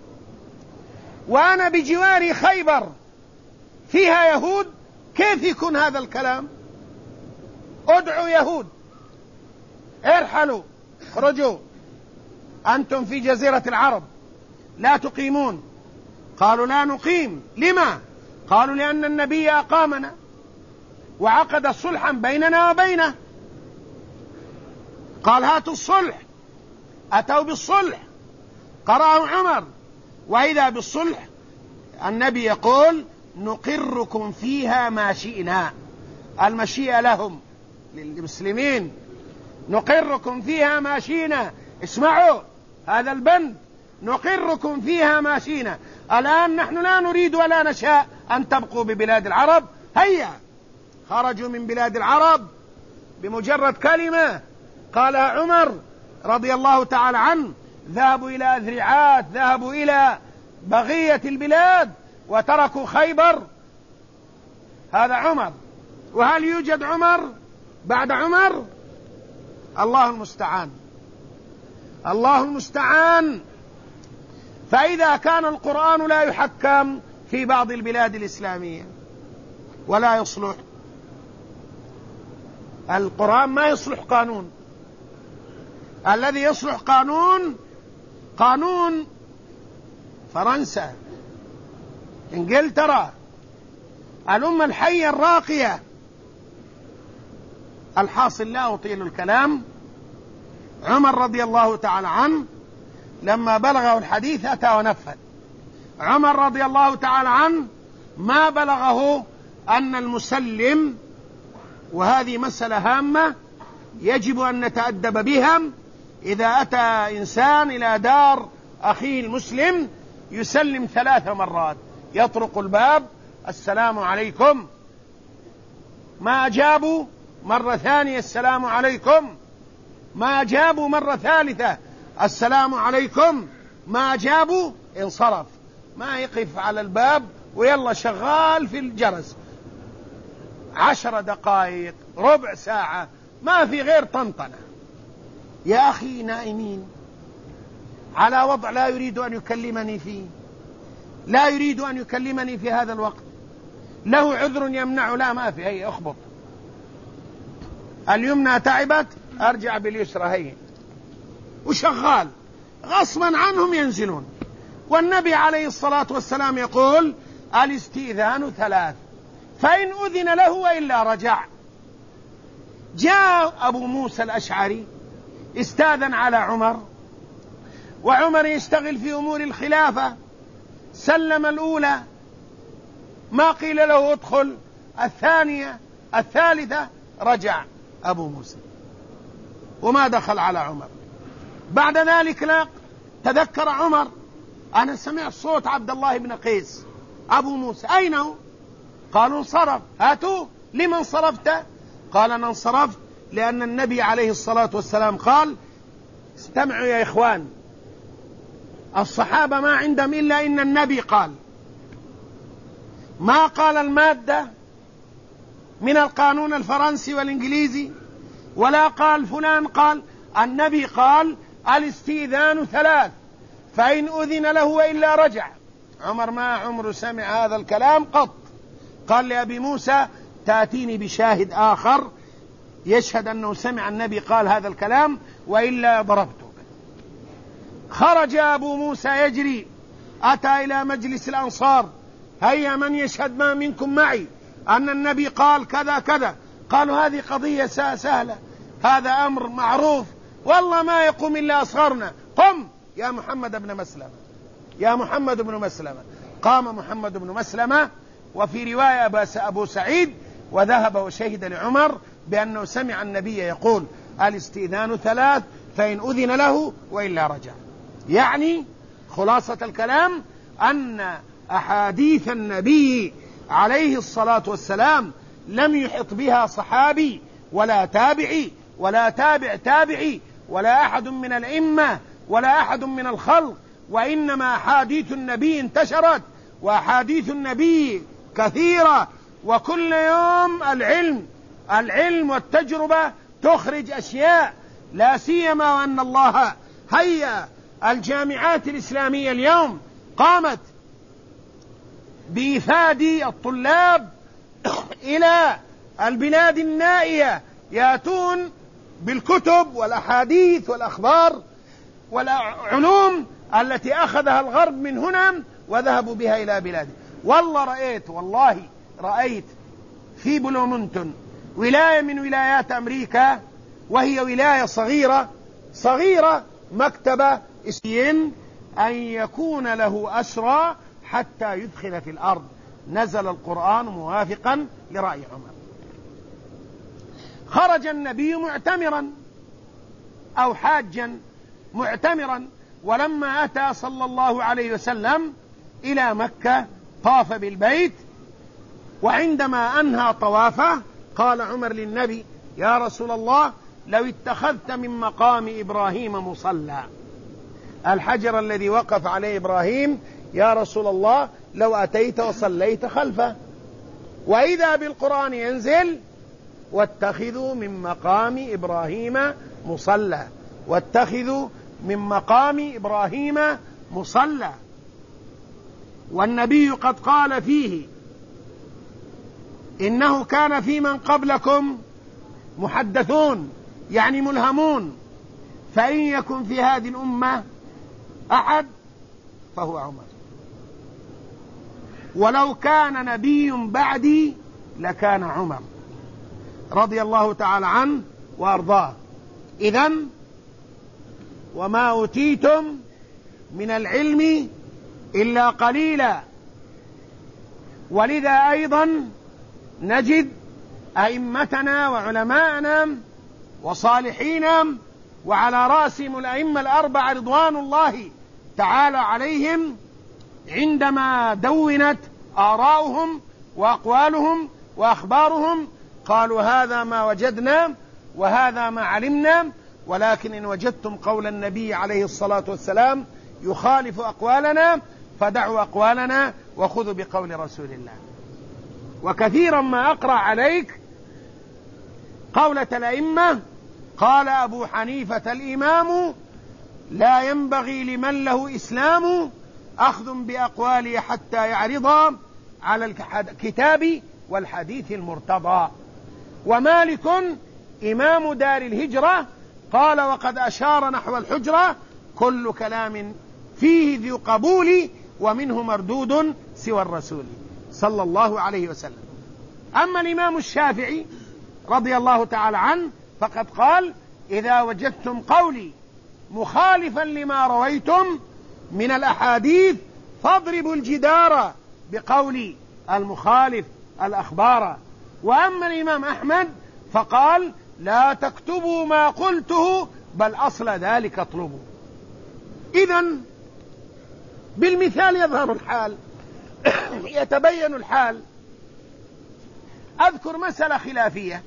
Speaker 1: وأنا بجواري خيبر فيها يهود، كيف يكون هذا الكلام؟ ادعوا يهود، ارحلوا، اخرجوا، أنتم في جزيرة العرب لا تقيمون. قالوا: لا نقيم. لما؟ قالوا: لأن النبي أقامنا وعقد صلحا بيننا وبينه. قال: هاتوا الصلح. أتوا بالصلح، قرأه عمر، وإذا بالصلح النبي يقول نقركم فيها ما شئنا، المشيئة لهم للمسلمين، نقركم فيها ما شئنا. اسمعوا هذا البند، نقركم فيها ما شئنا. الآن نحن لا نريد ولا نشاء أن تبقوا ببلاد العرب، هيا خرجوا من بلاد العرب بمجرد كلمة قالها عمر رضي الله تعالى عنه، ذهبوا إلى أذرعات، ذهبوا إلى بقية البلاد وتركوا خيبر. هذا عمر. وهل يوجد عمر بعد عمر؟ الله المستعان، الله المستعان. فإذا كان القرآن لا يحكم في بعض البلاد الإسلامية ولا يصلح، القرآن ما يصلح قانون، الذي يصلح قانون فرنسا، إنجلترا، الأمة الحية الراقية. الحاصل لا أطيل الكلام. عمر رضي الله تعالى عنه لما بلغه الحديث أتى ونفذ. عمر رضي الله تعالى عنه ما بلغه أن المسلم، وهذه مسألة هامة يجب أن نتأدب بها، إذا أتى إنسان إلى دار أخيه المسلم يسلم 3 مرات، يطرق الباب السلام عليكم، ما أجابوا مرة ثانية السلام عليكم، ما أجابوا مرة ثالثة السلام عليكم، ما أجابوا انصرف، ما يقف على الباب ويلا شغال في الجرس 10 دقائق ربع ساعة، ما في غير طنطنة. يا أخي نائمين على وضع لا يريد أن يكلمني فيه، لا يريد أن يكلمني في هذا الوقت، له عذر يمنعه، لا ما في، هي اخبط اليمنى تعبت أرجع باليسرى، هي وشغال غصبا عنهم ينزلون. والنبي عليه الصلاة والسلام يقول الاستئذان 3، فإن أذن له وإلا رجع. جاء أبو موسى الأشعري استاذن على عمر، وعمر يشتغل في أمور الخلافة، سلم الأولى، ما قيل له ادخل، الثانية الثالثة، رجع أبو موسى وما دخل على عمر. بعد ذلك لا تذكر عمر أنا سمعت صوت عبد الله بن قيس. أبو موسى أين هو؟ قالوا انصرف. هاتوا لمن انصرفت؟ قال أنا انصرفت لأن النبي عليه الصلاة والسلام قال استمعوا يا إخوان، الصحابة ما عندهم إلا إن النبي قال، ما قال المادة من القانون الفرنسي والإنجليزي، ولا قال فلان، قال النبي قال الاستئذان 3، فإن أذن له وإلا رجع. عمر ما عمره سمع هذا الكلام قط، قال لأبي موسى تأتيني بشاهد آخر يشهد أنه سمع النبي قال هذا الكلام وإلا ضربته. خرج أبو موسى يجري، أتى إلى مجلس الأنصار، هيا من يشهد ما منكم معي أن النبي قال كذا كذا. قالوا هذه قضية سهلة، هذا أمر معروف، والله ما يقوم إلا أصغرنا، قم يا محمد بن مسلمة، يا محمد بن مسلمة. قام محمد بن مسلمة، وفي رواية أبو سعيد وذهب وشهد لعمر بأنه سمع النبي يقول الاستئذان 3، فإن أذن له وإلا رجع. يعني خلاصة الكلام أن أحاديث النبي عليه الصلاة والسلام لم يحط بها صحابي ولا تابعي ولا تابع تابعي ولا أحد من الأئمة ولا أحد من الخلق، وإنما أحاديث النبي انتشرت، وأحاديث النبي كثيرة، وكل يوم العلم والتجربة تخرج أشياء، لا سيما وأن الله هيا الجامعات الإسلامية اليوم قامت بإفاد الطلاب إلى البلاد النائية، يأتون بالكتب والأحاديث والأخبار والعلوم التي أخذها الغرب من هنا وذهبوا بها إلى بلاده. والله رأيت في بلومنتون، ولاية من ولايات أمريكا، وهي ولاية صغيرة مكتبة اسين أن يكون له أسرى حتى يدخل في الأرض. نزل القرآن موافقا لرأي عمر. خرج النبي معتمرا أو حاجا معتمرا، ولما أتى صلى الله عليه وسلم إلى مكة طاف بالبيت، وعندما أنهى طوافه قال عمر للنبي: يا رسول الله، لو اتخذت من مقام إبراهيم مصلى، الحجر الذي وقف عليه إبراهيم، يا رسول الله لو أتيت وصليت خلفه. وإذا بالقرآن ينزل: واتخذوا من مقام إبراهيم مصلى، واتخذوا من مقام إبراهيم مصلى. والنبي قد قال فيه: إنه كان في من قبلكم محدثون، يعني ملهمون، فإن يكن في هذه الأمة أحد فهو عمر، ولو كان نبي بعدي لكان عمر، رضي الله تعالى عنه وأرضاه. إذن وما أوتيتم من العلم إلا قليلا. ولذا أيضا نجد أئمتنا وعلماءنا وصالحينا، وعلى رأسهم الأئمة الأربعة رضوان الله تعالى عليهم، عندما دونت آراؤهم وأقوالهم وأخبارهم قالوا: هذا ما وجدنا وهذا ما علمنا، ولكن إن وجدتم قول النبي عليه الصلاة والسلام يخالف أقوالنا فدعوا أقوالنا وخذوا بقول رسول الله. وكثيرا ما أقرأ عليك قولة الأئمة: قال أبو حنيفة الإمام: لا ينبغي لمن له إسلام أخذ بأقواله حتى يعرض على الكتاب والحديث المرتضى. ومالك إمام دار الهجرة قال: وقد أشار نحو الحجرة: كل كلام فيه ذي قبول ومنه مردود سوى الرسول صلى الله عليه وسلم. أما الإمام الشافعي رضي الله تعالى عنه فقد قال: إذا وجدتم قولي مخالفا لما رويتم من الأحاديث فاضربوا الجدار بقول المخالف الأخبار. وأما الإمام أحمد فقال: لا تكتبوا ما قلته بل أصل ذلك اطلبوا. إذن بالمثال يظهر الحال يتبين الحال. أذكر مسألة خلافية.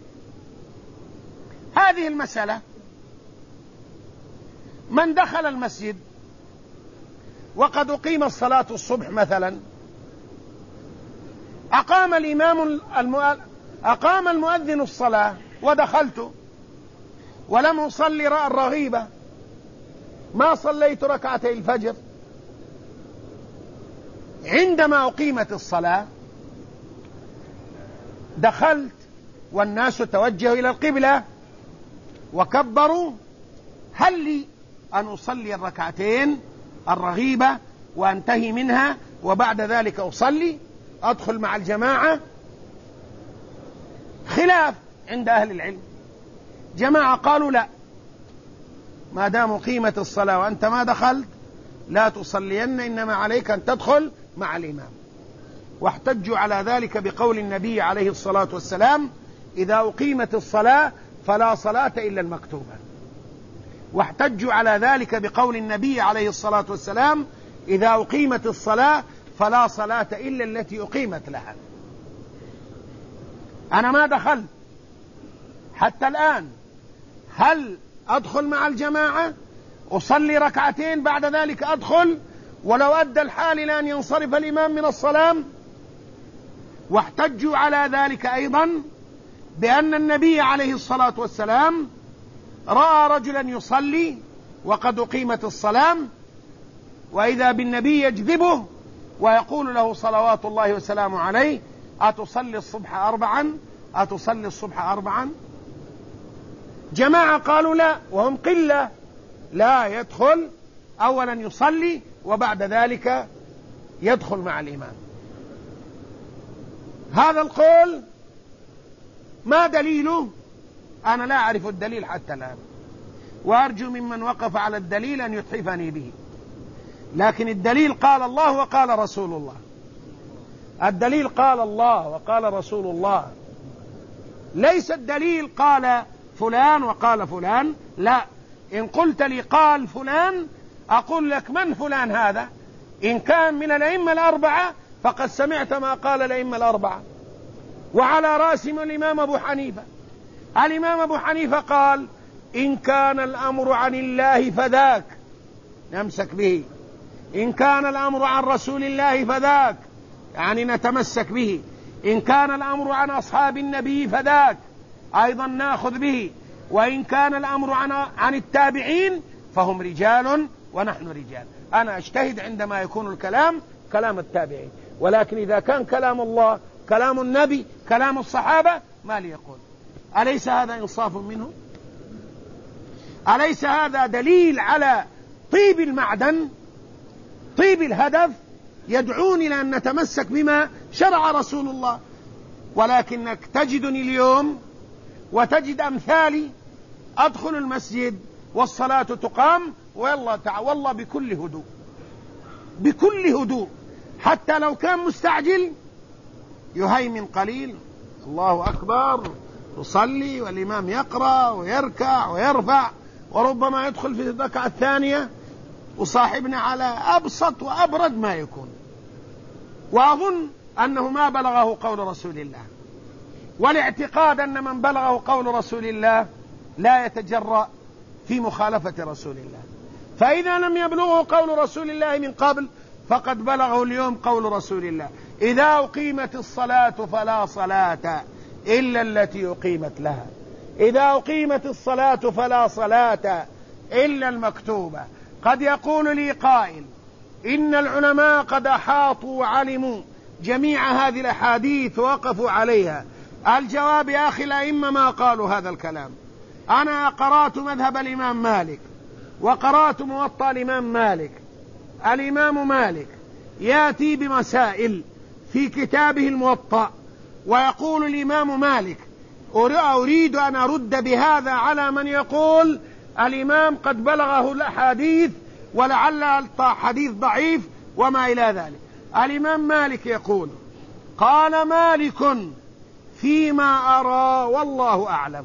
Speaker 1: هذه المسألة: من دخل المسجد وقد أقيم الصلاة الصبح مثلا، أقام المؤذن الصلاة ودخلت ولم أصلي الرغيبة، ما صليت ركعتي الفجر. عندما أقيمت الصلاة دخلت والناس توجهوا إلى القبلة وكبروا، هل لي أن أصلي الركعتين الرغيبة وأنتهي منها وبعد ذلك أصلي أدخل مع الجماعة؟ خلاف عند أهل العلم. جماعة قالوا: لا، ما دام قيمت الصلاة وأنت ما دخلت لا تصلين، إنما عليك أن تدخل مع الإمام. واحتجوا على ذلك بقول النبي عليه الصلاة والسلام: إذا أقيمت الصلاة فلا صلاة إلا المكتوبة. واحتجوا على ذلك بقول النبي عليه الصلاة والسلام: إذا أقيمت الصلاة فلا صلاة إلا التي أقيمت لها. أنا ما دخلت حتى الآن، هل أدخل مع الجماعة أصلي ركعتين بعد ذلك أدخل ولو أدى الحال إلى أن ينصرف الإمام من الصلاة؟ واحتجوا على ذلك أيضا بأن النبي عليه الصلاة والسلام رأى رجلا يصلي وقد أقيمت الصلاة، وإذا بالنبي يجذبه ويقول له صلوات الله وسلامه عليه: أتصلي الصبح 4؟ أتصلي الصبح 4؟ جماعة قالوا: لا، وهم قلة، لا، يدخل أولا يصلي وبعد ذلك يدخل مع الإمام. هذا القول ما دليله؟ أنا لا أعرف الدليل حتى الآن. وأرجو ممن وقف على الدليل أن يتحفني به. لكن الدليل قال الله وقال رسول الله، الدليل قال الله وقال رسول الله، ليس الدليل قال فلان وقال فلان. لا، إن قلت لي قال فلان أقول لك من فلان هذا؟ إن كان من الأئمة الأربعة فقد سمعت ما قال الأئمة الأربعة، وعلى رأسهم الإمام أبو حنيفة. الإمام أبو حنيفة قال إن كان الأمر عن الله فذاك نمسك به، إن كان الأمر عن رسول الله فذاك يعني نتمسك به، إن كان الأمر عن أصحاب النبي فذاك أيضا نأخذ به، وإن كان الأمر عن التابعين فهم رجال ونحن رجال. أنا أجتهد عندما يكون الكلام كلام التابعين، ولكن إذا كان كلام الله كلام النبي كلام الصحابة ما لي يقول. أليس هذا إنصاف منه؟ أليس هذا دليل على طيب المعدن، طيب الهدف، يدعون إلى أن نتمسك بما شرع رسول الله؟ ولكنك تجدني اليوم وتجد أمثالي أدخل المسجد والصلاة تقام والله بكل هدوء، بكل هدوء، حتى لو كان مستعجل يهيمن قليل، الله أكبر، يصلي والإمام يقرأ ويركع ويرفع، وربما يدخل في الركعة الثانية وصاحبنا على أبسط وأبرد ما يكون، وأظن أنه ما بلغه قول رسول الله، والاعتقاد أن من بلغه قول رسول الله لا يتجرأ في مخالفة رسول الله. فإذا لم يبلغه قول رسول الله من قبل فقد بلغه اليوم قول رسول الله: إذا أقيمت الصلاة فلا صلاة إلا التي أقيمت لها، إذا أقيمت الصلاة فلا صلاة إلا المكتوبة. قد يقول لي قائل: إن العلماء قد أحاطوا وعلموا جميع هذه الأحاديث ووقفوا عليها. الجواب: يا أخي الأئمة ما قالوا هذا الكلام. أنا قرأت مذهب الإمام مالك وقرأت موطأ الإمام مالك. الإمام مالك يأتي بمسائل في كتابه الموطأ ويقول الإمام مالك: أريد أن أرد بهذا على من يقول الإمام قد بلغه الأحاديث ولعل الحديث ضعيف وما إلى ذلك. الإمام مالك يقول: قال مالك فيما أرى والله أعلم.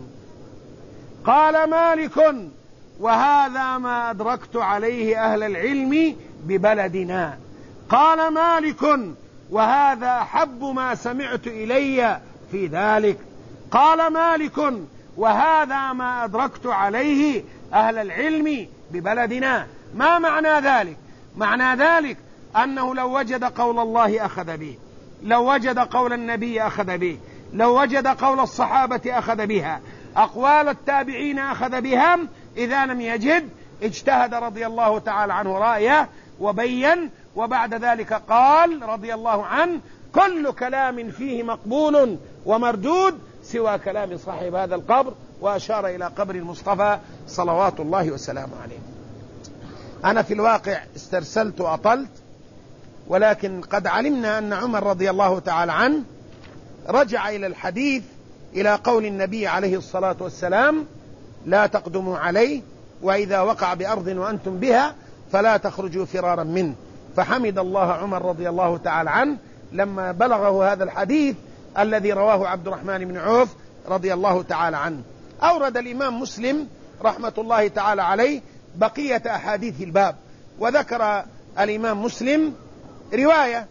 Speaker 1: قال مالك: وهذا ما أدركت عليه أهل العلم ببلدنا. قال مالك: وهذا أحب ما سمعت إلي في ذلك. قال مالك: وهذا ما أدركت عليه أهل العلم ببلدنا. ما معنى ذلك؟ معنى ذلك أنه لو وجد قول الله أخذ به، لو وجد قول النبي أخذ به، لو وجد قول الصحابة أخذ بها، أقوال التابعين أخذ بها. إذا لم يجد اجتهد رضي الله تعالى عنه رأيه وبين، وبعد ذلك قال رضي الله عنه: كل كلام فيه مقبول ومردود سوى كلام صاحب هذا القبر، وأشار إلى قبر المصطفى صلوات الله وسلامه عليه. أنا في الواقع استرسلت وأطلت، ولكن قد علمنا أن عمر رضي الله تعالى عنه رجع إلى الحديث إلى قول النبي عليه الصلاة والسلام: لا تقدموا عليه، وإذا وقع بأرض وأنتم بها فلا تخرجوا فرارا منه. فحمد الله عمر رضي الله تعالى عنه لما بلغه هذا الحديث الذي رواه عبد الرحمن بن عوف رضي الله تعالى عنه. أورد الإمام مسلم رحمة الله تعالى عليه بقية أحاديث الباب، وذكر الإمام مسلم رواية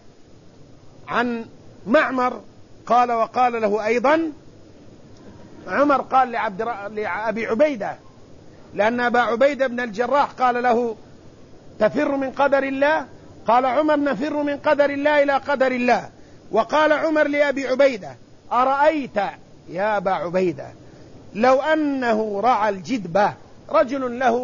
Speaker 1: عن معمر قال: وقال له أيضا عمر قال لأبي عبيدة، لأن أبا عبيدة بن الجراح قال له: تفر من قدر الله؟ قال عمر: نفر من قدر الله إلى قدر الله. وقال عمر لأبي عبيدة: أرأيت يا أبا عبيدة لو أنه رعى الجدبة، رجل له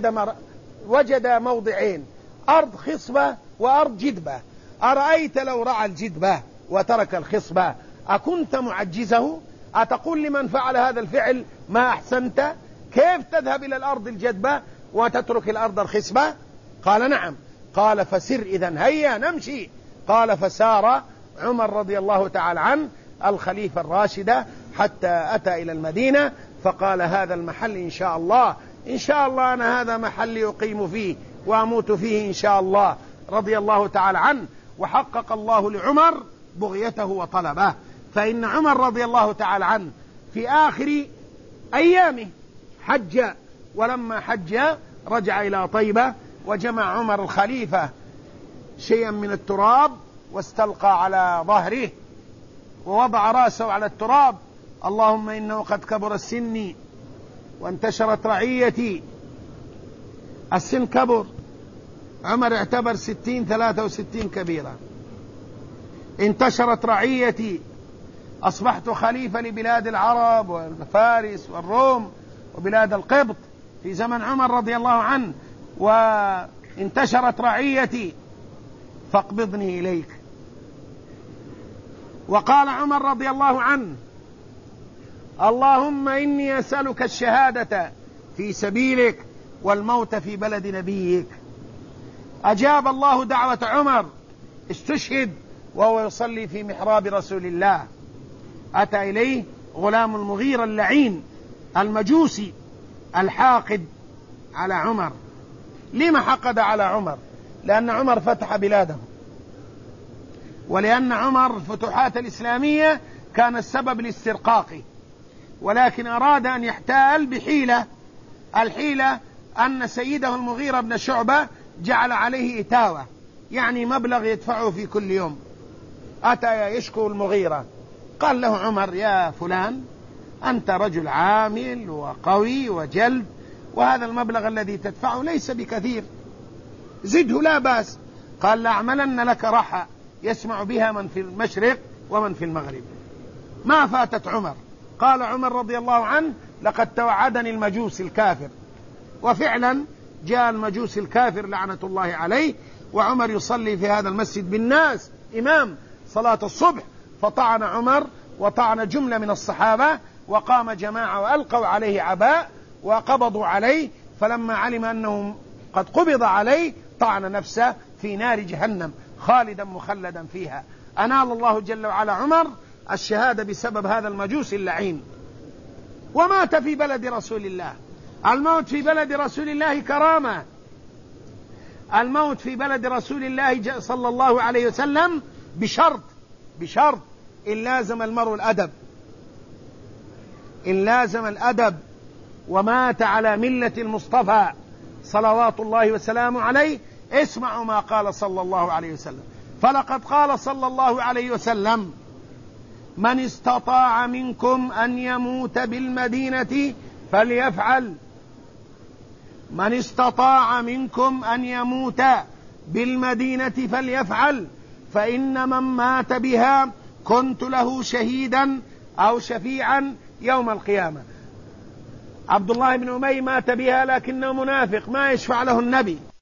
Speaker 1: وجد موضعين، أرض خصبة وأرض جدبة، أرأيت لو رعى الجدبة وترك الخصبة أكنت معجزه؟ أتقول لمن فعل هذا الفعل ما أحسنت؟ كيف تذهب إلى الأرض الجدبة وتترك الأرض الخصبة؟ قال: نعم. قال: فسر إذن، هيا نمشي. قال: فسار عمر رضي الله تعالى عنه الخليفة الراشدة حتى أتى إلى المدينة، فقال: هذا المحل إن شاء الله إن شاء الله أنا هذا محلي أقيم فيه وأموت فيه إن شاء الله، رضي الله تعالى عنه. وحقق الله لعمر بغيته وطلبه، فإن عمر رضي الله تعالى عنه في آخر أيامه حج، ولما حج رجع إلى طيبة، وجمع عمر الخليفة شيئا من التراب واستلقى على ظهره ووضع رأسه على التراب: اللهم إنه قد كبر السن وانتشرت رعيتي. السن كبر، عمر اعتبر 63 كبيرة. انتشرت رعيتي، أصبحت خليفة لبلاد العرب والفارس والروم وبلاد القبط في زمن عمر رضي الله عنه، وانتشرت رعيتي فاقبضني إليك. وقال عمر رضي الله عنه: اللهم إني أسألك الشهادة في سبيلك والموت في بلد نبيك. أجاب الله دعوة عمر، استشهد وهو يصلي في محراب رسول الله. أتى إليه غلام المغيرة اللعين المجوسي الحاقد على عمر. لما حقد على عمر؟ لأن عمر فتح بلاده، ولأن عمر الفتوحات الإسلامية كان السبب لاسترقاقه، ولكن أراد أن يحتال بحيلة. الحيلة أن سيده المغيرة بن شعبة جعل عليه إتاوة، يعني مبلغ يدفعه في كل يوم. أتى يشكو المغيرة، قال له عمر: يا فلان، أنت رجل عامل وقوي وجلد، وهذا المبلغ الذي تدفعه ليس بكثير، زده لا بأس. قال: لأعملن لك رحى يسمع بها من في المشرق ومن في المغرب. ما فاتت عمر. قال عمر رضي الله عنه: لقد توعدني المجوس الكافر. وفعلا جاء المجوس الكافر لعنة الله عليه، وعمر يصلي في هذا المسجد بالناس إمام صلاة الصبح، فطعن عمر وطعن جملة من الصحابة، وقام جماعة وألقوا عليه عباء وقبضوا عليه، فلما علم أنه قد قبض عليه طعن نفسه في نار جهنم خالدا مخلدا فيها. أنال الله جل وعلا عمر الشهادة بسبب هذا المجوس اللعين، ومات في بلد رسول الله. الموت في بلد رسول الله كرامة. الموت في بلد رسول الله صلى الله عليه وسلم بشرط إن لازم المرء الأدب، إن لازم الأدب ومات على ملة المصطفى صلوات الله وسلامه عليه. اسمعوا ما قال صلى الله عليه وسلم: فلقد قال صلى الله عليه وسلم: من استطاع منكم أن يموت بالمدينة فليفعل. من استطاع منكم أن يموت بالمدينة فليفعل، فإن من مات بها كنت له شهيدا أو شفيعا يوم القيامة. عبد الله بن أمية مات بها لكنه منافق، ما يشفع له النبي.